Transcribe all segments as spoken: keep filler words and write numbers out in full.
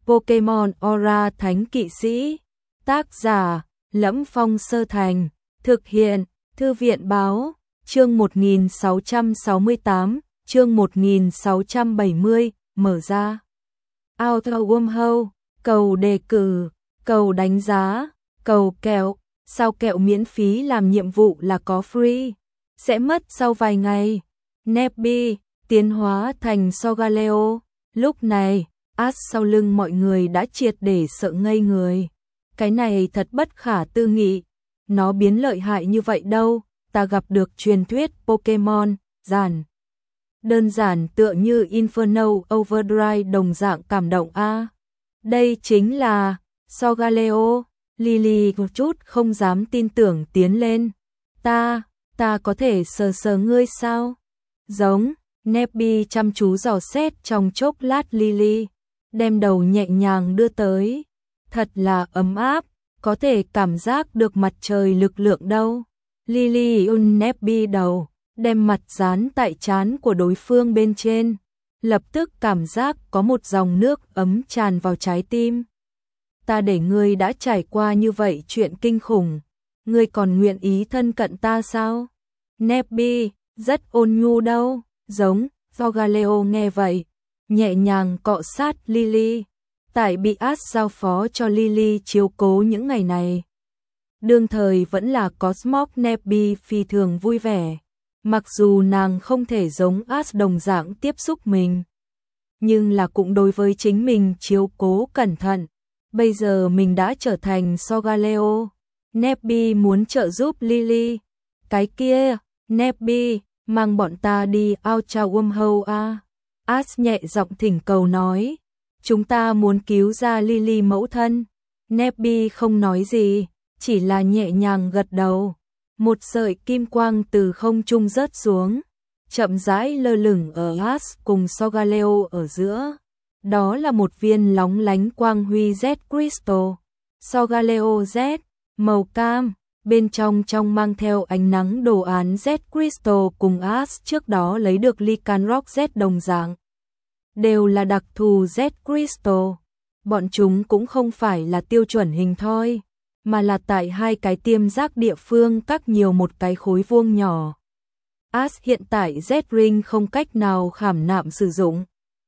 Pokemon Aura Thánh Kỵ Sĩ. Tác giả: Lẫm Phong Sơ Thành. Thực hiện: Thư viện báo. Chương một nghìn sáu trăm sáu mươi tám, chương một nghìn sáu trăm bảy mươi, mở ra. Auto Wormhole, cầu đề cử, cầu đánh giá, cầu kẹo. Sao kẹo miễn phí làm nhiệm vụ là có free, sẽ mất sau vài ngày. Nebby tiến hóa thành Solgaleo. Lúc này, Ash sau lưng mọi người đã triệt để sợ ngây người. Cái này thật bất khả tư nghị. Nó biến lợi hại như vậy đâu, ta gặp được truyền thuyết Pokemon, giản. Đơn giản tựa như Inferno Overdrive đồng dạng cảm động a. À, đây chính là Solgaleo. Lily một chút không dám tin tưởng tiến lên. Ta, ta có thể sờ sờ ngươi sao? Giống, Nebby chăm chú dò xét trong chốc lát Lily, đem đầu nhẹ nhàng đưa tới. Thật là ấm áp, có thể cảm giác được mặt trời lực lượng đâu. Lily ôn Nebby đầu, đem mặt dán tại trán của đối phương bên trên. Lập tức cảm giác có một dòng nước ấm tràn vào trái tim. Ta để ngươi đã trải qua như vậy chuyện kinh khủng, ngươi còn nguyện ý thân cận ta sao? Nebby, rất ôn nhu đâu, giống. Solgaleo nghe vậy, nhẹ nhàng cọ sát Lily, tại bị Ash giao phó cho Lily chiếu cố những ngày này. Đương thời vẫn là Cosmos. Nebby phi thường vui vẻ, mặc dù nàng không thể giống Ash đồng dạng tiếp xúc mình, nhưng là cũng đối với chính mình chiếu cố cẩn thận. Bây giờ mình đã trở thành Solgaleo, Nebby muốn trợ giúp Lily. Cái kia, Nebby, mang bọn ta đi Ultra Wormhole a. Ash nhẹ giọng thỉnh cầu nói, chúng ta muốn cứu ra Lily mẫu thân. Nebby không nói gì, chỉ là nhẹ nhàng gật đầu. Một sợi kim quang từ không trung rớt xuống, chậm rãi lơ lửng ở Ash cùng Solgaleo ở giữa. Đó là một viên lóng lánh quang huy Z Crystal. Solgaleo Z, màu cam, bên trong trong mang theo ánh nắng đồ án Z Crystal cùng Ash trước đó lấy được Lycanroc Z đồng dạng. Đều là đặc thù Z Crystal. Bọn chúng cũng không phải là tiêu chuẩn hình thoi, mà là tại hai cái tiêm giác địa phương cắt nhiều một cái khối vuông nhỏ. Ash hiện tại Z Ring không cách nào khảm nạm sử dụng.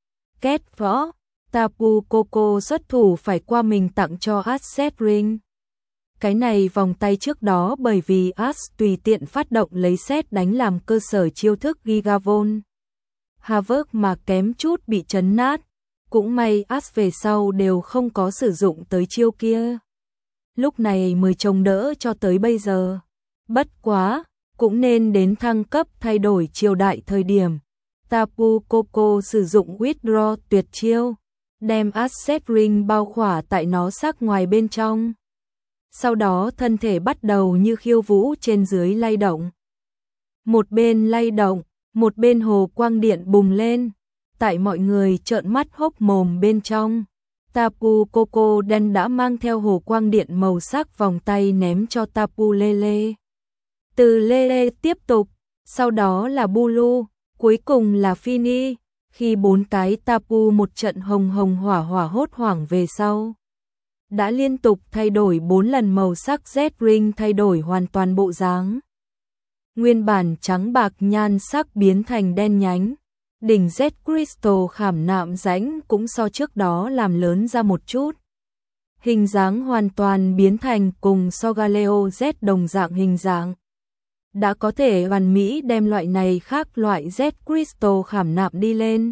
Kết võ, Tapu Koko xuất thủ phải qua mình tặng cho Ash Z Ring. Cái này vòng tay trước đó bởi vì Ash tùy tiện phát động lấy sét đánh làm cơ sở chiêu thức Gigavon Havoc mà kém chút bị chấn nát. Cũng may Ash về sau đều không có sử dụng tới chiêu kia. Lúc này mới trông đỡ cho tới bây giờ. Bất quá, cũng nên đến thăng cấp thay đổi chiêu đại thời điểm. Tapu Koko sử dụng Withdraw tuyệt chiêu, đem Ash Z Ring bao khỏa tại nó sắc ngoài bên trong. Sau đó thân thể bắt đầu như khiêu vũ trên dưới lay động. Một bên lay động, một bên hồ quang điện bùng lên. Tại mọi người trợn mắt hốc mồm bên trong, Tapu Koko đen đã mang theo hồ quang điện màu sắc vòng tay ném cho Tapu Lele. Từ Lele tiếp tục, sau đó là Bulu, cuối cùng là Fini. Khi bốn cái Tapu một trận hồng hồng hỏa hỏa hốt hoảng về sau, đã liên tục thay đổi bốn lần màu sắc Z Ring thay đổi hoàn toàn bộ dáng. Nguyên bản trắng bạc nhan sắc biến thành đen nhánh, đỉnh Z Crystal khảm nạm rãnh cũng so trước đó làm lớn ra một chút. Hình dáng hoàn toàn biến thành cùng Solgaleo Z đồng dạng hình dạng. Đã có thể hoàn mỹ đem loại này khác loại Z Crystal khảm nạm đi lên.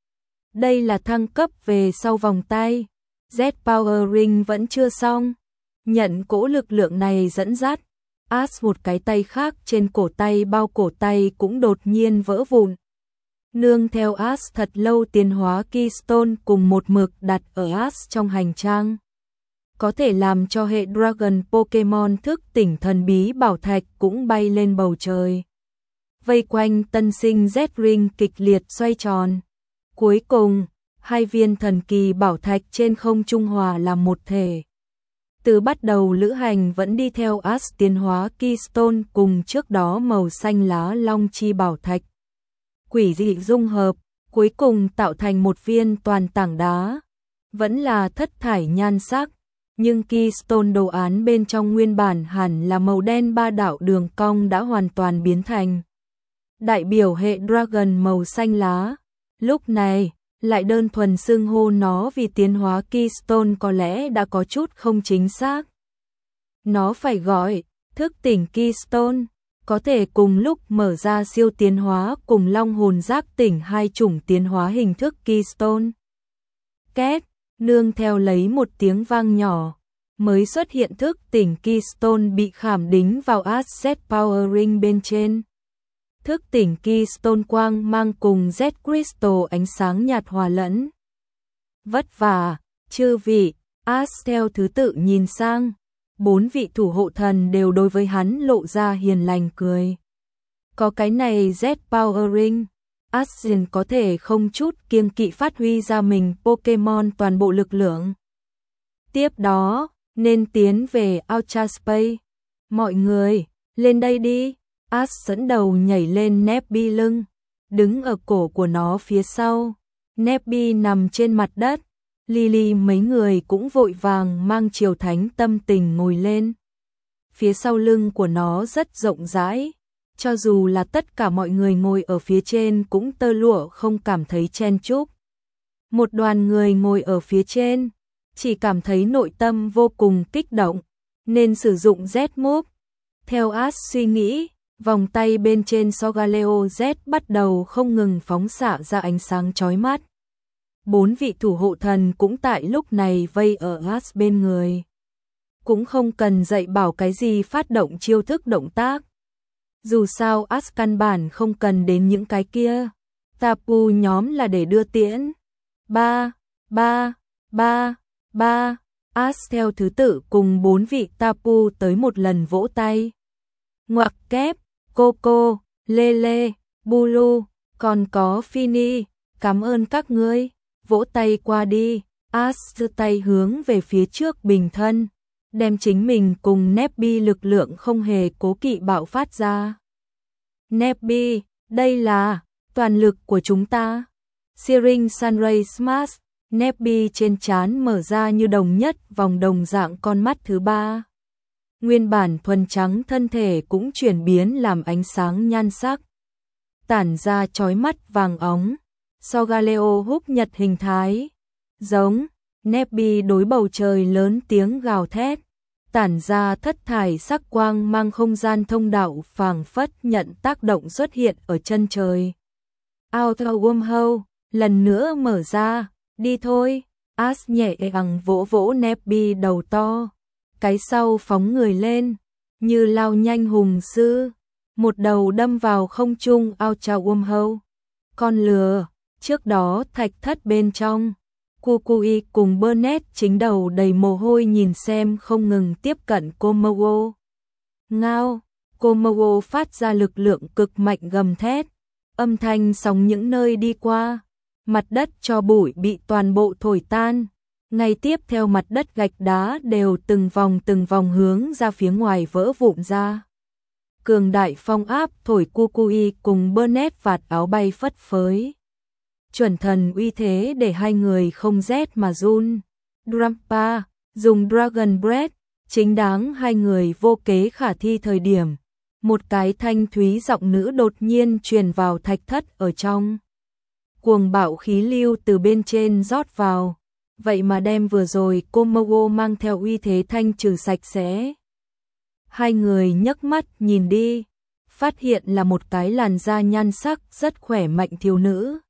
Đây là thăng cấp về sau vòng tay. Z Power Ring vẫn chưa xong. Nhận cỗ lực lượng này dẫn dắt, Ash một cái tay khác trên cổ tay bao cổ tay cũng đột nhiên vỡ vụn. Nương theo Ash thật lâu tiến hóa Keystone cùng một mực đặt ở Ash trong hành trang, có thể làm cho hệ Dragon Pokemon thức tỉnh thần bí bảo thạch cũng bay lên bầu trời. Vây quanh tân sinh Z Ring kịch liệt xoay tròn. Cuối cùng, hai viên thần kỳ bảo thạch trên không trung hòa làm một thể. Từ bắt đầu lữ hành vẫn đi theo Ash tiến hóa Keystone cùng trước đó màu xanh lá long chi bảo thạch. Quỷ dị dung hợp, cuối cùng tạo thành một viên toàn tảng đá. vẫn là thất thải nhan sắc, nhưng Keystone đồ án bên trong nguyên bản hẳn là màu đen ba đạo đường cong đã hoàn toàn biến thành đại biểu hệ Dragon màu xanh lá. Lúc này, lại đơn thuần xưng hô nó vì tiến hóa Keystone có lẽ đã có chút không chính xác. Nó phải gọi thức tỉnh Keystone, có thể cùng lúc mở ra siêu tiến hóa cùng long hồn giác tỉnh hai chủng tiến hóa hình thức Keystone. Két, nương theo lấy một tiếng vang nhỏ, mới xuất hiện thức tỉnh Keystone bị khảm đính vào Asset Power Ring bên trên. Thức tỉnh Keystone quang mang cùng Z Crystal ánh sáng nhạt hòa lẫn. Vất vả, chư vị, As theo thứ tự nhìn sang, bốn vị thủ hộ thần đều đối với hắn lộ ra hiền lành cười. Có cái này Z Power Ring, Asien có thể không chút kiêng kỵ phát huy ra mình Pokemon toàn bộ lực lượng. Tiếp đó, nên tiến về Ultra Space. Mọi người, lên đây đi. As dẫn đầu nhảy lên Nebby lưng, đứng ở cổ của nó phía sau. Nebby nằm trên mặt đất, Lily mấy người cũng vội vàng mang Triều Thánh tâm tình ngồi lên. Phía sau lưng của nó rất rộng rãi, cho dù là tất cả mọi người ngồi ở phía trên cũng tơ lụa không cảm thấy chen chúc. Một đoàn người ngồi ở phía trên, chỉ cảm thấy nội tâm vô cùng kích động, nên sử dụng Z-Move. Theo As suy nghĩ, vòng tay bên trên Solgaleo Z bắt đầu không ngừng phóng xạ ra ánh sáng chói mắt. Bốn vị thủ hộ thần cũng tại lúc này vây ở As bên người. Cũng không cần dạy bảo cái gì phát động chiêu thức động tác. Dù sao As căn bản không cần đến những cái kia. Tapu nhóm là để đưa tiễn. Ba, ba, ba, ba. As theo thứ tự cùng bốn vị Tapu tới một lần vỗ tay. Ngoặc kép, Coco, Lele, Bulu, còn có Fini, cảm ơn các ngươi. Vỗ tay qua đi, As giơ tay hướng về phía trước bình thân, đem chính mình cùng Nebby lực lượng không hề cố kỵ bạo phát ra. Nebby, đây là toàn lực của chúng ta. Searing Sunray Smash, Nebby trên trán mở ra như đồng nhất vòng đồng dạng con mắt thứ ba. Nguyên bản thuần trắng thân thể cũng chuyển biến làm ánh sáng nhan sắc, tản ra chói mắt vàng óng. Solgaleo húc nhật hình thái, giống, Nebby đối bầu trời lớn tiếng gào thét, tản ra thất thải sắc quang mang không gian thông đạo phảng phất nhận tác động xuất hiện ở chân trời. Outer Wormhole, lần nữa mở ra, đi thôi, As nhẹ nhàng vỗ vỗ Nebby đầu to, cái sau phóng người lên, như lao nhanh hùng sư, một đầu đâm vào không trung Outer Wormhole. Con lừa. Trước đó thạch thất bên trong, Kukui cùng Burnett chính đầu đầy mồ hôi nhìn xem không ngừng tiếp cận Komodo. Ngao, Komodo phát ra lực lượng cực mạnh gầm thét, âm thanh sóng những nơi đi qua, mặt đất cho bụi bị toàn bộ thổi tan. Ngay tiếp theo mặt đất gạch đá đều từng vòng từng vòng hướng ra phía ngoài vỡ vụn ra. Cường đại phong áp thổi Kukui cùng Burnett vạt áo bay phất phới. Chuẩn thần uy thế để hai người không rét mà run. Drampa dùng Dragon Breath, chính đáng hai người vô kế khả thi thời điểm. Một cái thanh thúy giọng nữ đột nhiên truyền vào thạch thất ở trong. Cuồng bạo khí lưu từ bên trên rót vào, vậy mà đem vừa rồi Komodo mang theo uy thế thanh trừ sạch sẽ. Hai người nhấc mắt nhìn đi, phát hiện là một cái làn da nhan sắc rất khỏe mạnh thiếu nữ.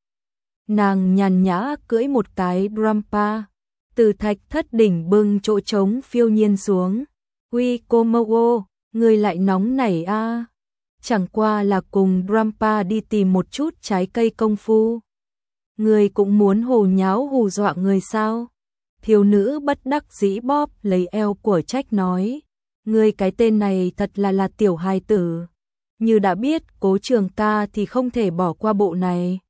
Nàng nhàn nhã cưỡi một cái Drampa, từ thạch thất đỉnh bưng chỗ trống phiêu nhiên xuống. Uy Komodo, người lại nóng nảy a à. Chẳng qua là cùng Drampa đi tìm một chút trái cây công phu. Người cũng muốn hồ nháo hù dọa người sao? Thiếu nữ bất đắc dĩ bóp lấy eo của Trách nói. Người cái tên này thật là là tiểu hài tử. Như đã biết Cố Trường ca thì không thể bỏ qua bộ này.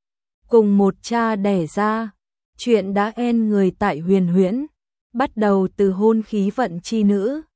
Cùng một cha đẻ ra, chuyện đã en người tại huyền huyễn, bắt đầu từ hôn khí vận chi nữ,